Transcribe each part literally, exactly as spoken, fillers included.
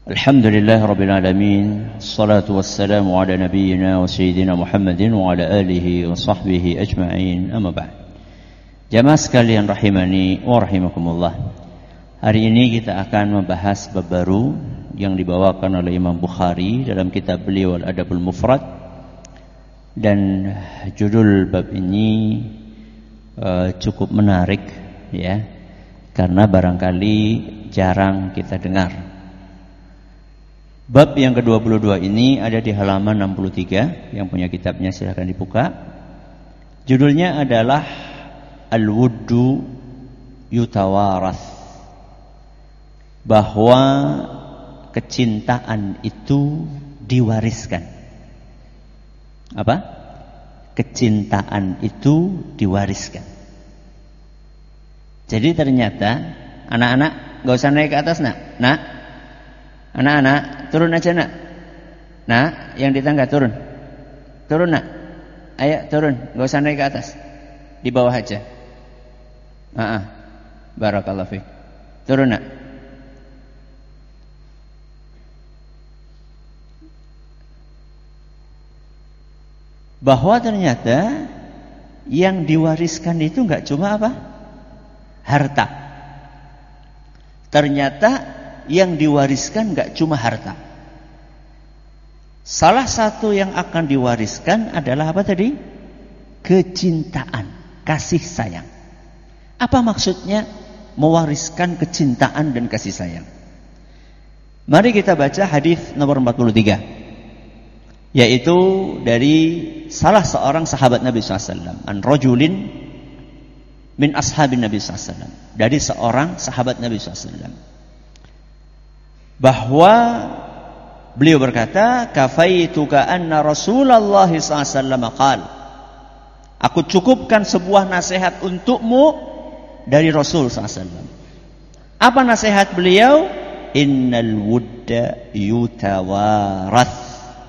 Alhamdulillah Rabbil Alamin. Assalatu wassalamu ala nabiyyina wa sayyidina Muhammadin wa ala alihi wa sahbihi ajma'in. Amma ba'd. Jamaah sekalian rahimani wa rahimakumullah. Hari ini kita akan membahas bab baru yang dibawakan oleh Imam Bukhari dalam kitab beliau Al-Adabul Mufrad. Dan judul bab ini uh, cukup menarik ya. Karena barangkali jarang kita dengar. Bab yang kedua puluh dua ini ada di halaman enam puluh tiga. Yang punya kitabnya silahkan dibuka. Judulnya adalah Al-Wuddu Yutawarath. Bahwa kecintaan itu diwariskan. Apa? Kecintaan itu diwariskan. Jadi ternyata anak-anak gak usah naik ke atas nak. Nak, anak-anak turun aja nak. Nak, yang di tangga turun. Turun nak. Ayo turun, gak usah naik ke atas. Di bawah aja. Ah, barakallahu fiik. Turun nak. Bahwa ternyata yang diwariskan itu gak cuma apa? Harta. Ternyata yang diwariskan gak cuma harta. Salah satu yang akan diwariskan adalah apa tadi? Kecintaan, kasih sayang. Apa maksudnya mewariskan kecintaan dan kasih sayang? Mari kita baca hadis nomor empat puluh tiga. Yaitu dari salah seorang sahabat Nabi shallallahu alaihi wasallam. An rajulin min ashabin Nabi shallallahu alaihi wasallam. Dari seorang sahabat Nabi shallallahu alaihi wasallam. Bahwa beliau berkata, kafaituka anna Rasulullah sallallahu alaihi wasallam qala, aku cukupkan sebuah nasihat untukmu dari Rasul sallallahu alaihi wasallam. Apa nasihat beliau? Innal wudda yutawarath.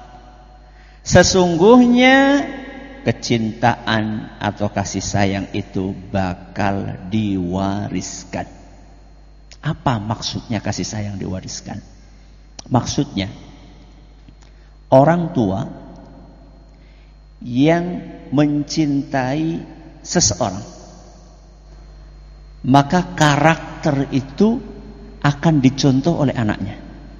Sesungguhnya kecintaan atau kasih sayang itu bakal diwariskan. Apa maksudnya kasih sayang diwariskan? Maksudnya orang tua yang mencintai seseorang, maka karakter itu akan dicontoh oleh anaknya.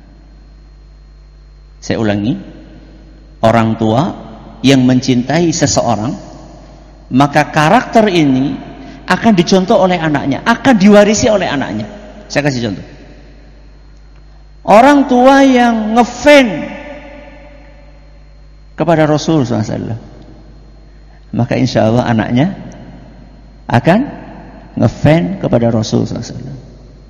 Saya ulangi, orang tua yang mencintai seseorang, maka karakter ini akan dicontoh oleh anaknya, akan diwarisi oleh anaknya. Saya kasih contoh. Orang tua yang ngefan kepada Rasul sallallahu alaihi wasallam, maka insya Allah anaknya akan ngefan kepada Rasul sallallahu alaihi wasallam.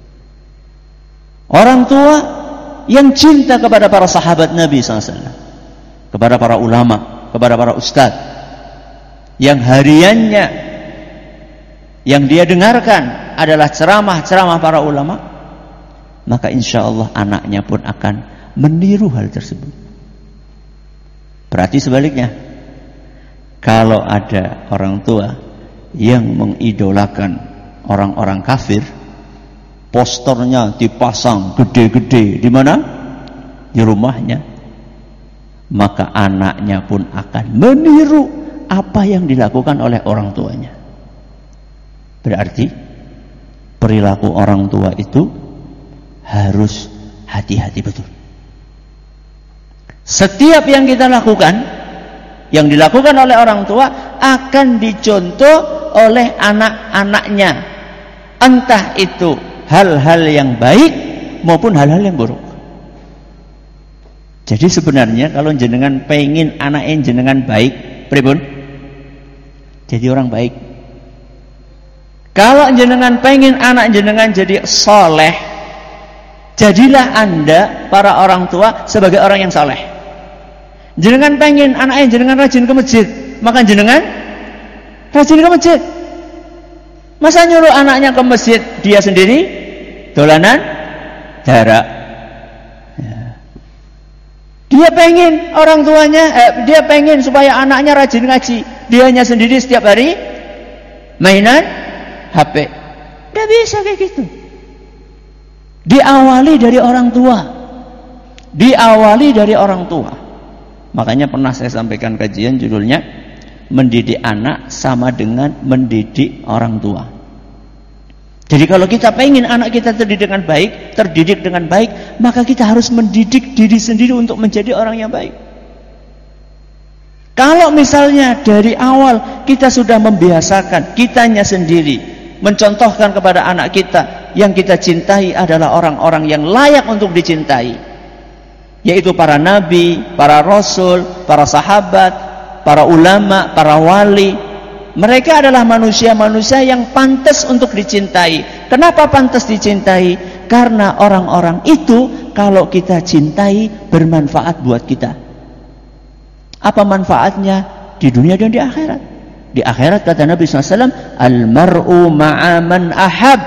Orang tua yang cinta kepada para sahabat Nabi sallallahu alaihi wasallam, kepada para ulama, kepada para ustadz, yang hariannya yang dia dengarkan adalah ceramah-ceramah para ulama, maka insya Allah anaknya pun akan meniru hal tersebut. Berarti sebaliknya, kalau ada orang tua yang mengidolakan orang-orang kafir, posternya dipasang gede-gede di mana? Di rumahnya, maka anaknya pun akan meniru apa yang dilakukan oleh orang tuanya. Berarti perilaku orang tua itu harus hati-hati betul. Setiap yang kita lakukan, yang dilakukan oleh orang tua akan dicontoh oleh anak-anaknya. Entah itu hal-hal yang baik maupun hal-hal yang buruk. Jadi sebenarnya kalau jenengan pengen anak jenengan baik, pripun? Jadi orang baik. Kalau jenengan pengen anak jenengan jadi soleh, jadilah anda para orang tua sebagai orang yang soleh. Jenengan pengen anak jenengan rajin ke masjid, maka jenengan rajin ke masjid. Masa nyuruh anaknya ke masjid, dia sendiri dolanan darah. Dia pengen orang tuanya, eh, dia pengen supaya anaknya rajin ngaji, dianya sendiri setiap hari mainan H P. Tidak bisa kayak gitu. Diawali dari orang tua. diawali dari orang tua. Makanya pernah saya sampaikan kajian judulnya mendidik anak sama dengan mendidik orang tua. Jadi kalau kita pengen anak kita terdidik dengan baik, terdidik dengan baik, maka kita harus mendidik diri sendiri untuk menjadi orang yang baik. Kalau misalnya dari awal kita sudah membiasakan kitanya sendiri, mencontohkan kepada anak kita yang kita cintai adalah orang-orang yang layak untuk dicintai, yaitu para nabi, para rasul, para sahabat, para ulama, para wali. Mereka adalah manusia-manusia yang pantas untuk dicintai. Kenapa pantas dicintai? Karena orang-orang itu kalau kita cintai bermanfaat buat kita. Apa manfaatnya? Di dunia dan di akhirat. Di akhirat kata Nabi shallallahu alaihi wasallam, Al-mar'u ma'aman ahab.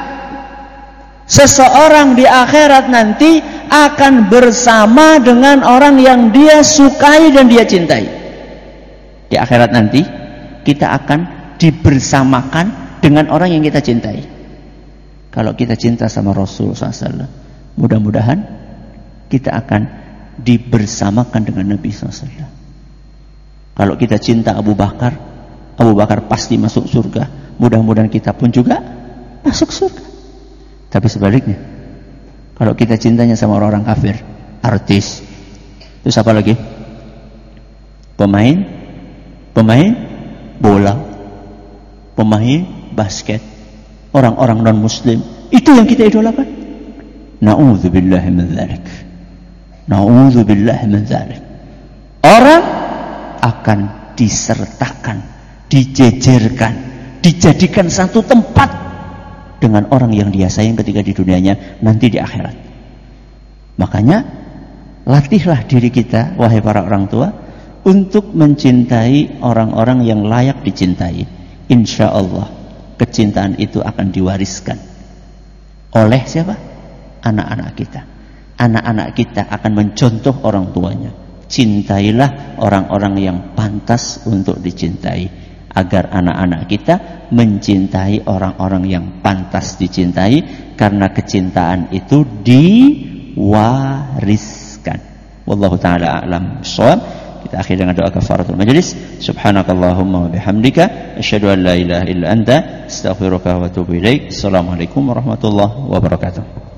Seseorang di akhirat nanti akan bersama dengan orang yang dia sukai dan dia cintai. Di akhirat nanti kita akan dibersamakan dengan orang yang kita cintai. Kalau kita cinta sama Rasul shallallahu alaihi wasallam, mudah-mudahan kita akan dibersamakan dengan Nabi shallallahu alaihi wasallam. Kalau kita cinta Abu Bakar, Abu Bakar pasti masuk surga. Mudah-mudahan kita pun juga masuk surga. Tapi sebaliknya, kalau kita cintanya sama orang-orang kafir, artis, terus apa lagi? Pemain, pemain bola, pemain basket, orang-orang non-muslim, itu yang kita idolakan. Na'udzubillahi min dzalik. Na'udzubillahi min dzalik. Orang akan disertakan, dijejerkan, dijadikan satu tempat dengan orang yang dia sayang ketika di dunianya, nanti di akhirat. Makanya latihlah diri kita, wahai para orang tua, untuk mencintai orang-orang yang layak dicintai. Insya Allah kecintaan itu akan diwariskan oleh siapa? Anak-anak kita. Anak-anak kita akan mencontoh orang tuanya. Cintailah orang-orang yang pantas untuk dicintai, agar anak-anak kita mencintai orang-orang yang pantas dicintai, karena kecintaan itu diwariskan. Wallahu ta'ala a'lam bishawab. Kita akhiri dengan doa kafaratul majlis. Subhanakallahumma wa bihamdika asyhadu an la ilaha illa anta astaghfiruka wa atubu ilaik. Assalamualaikum warahmatullahi wabarakatuh.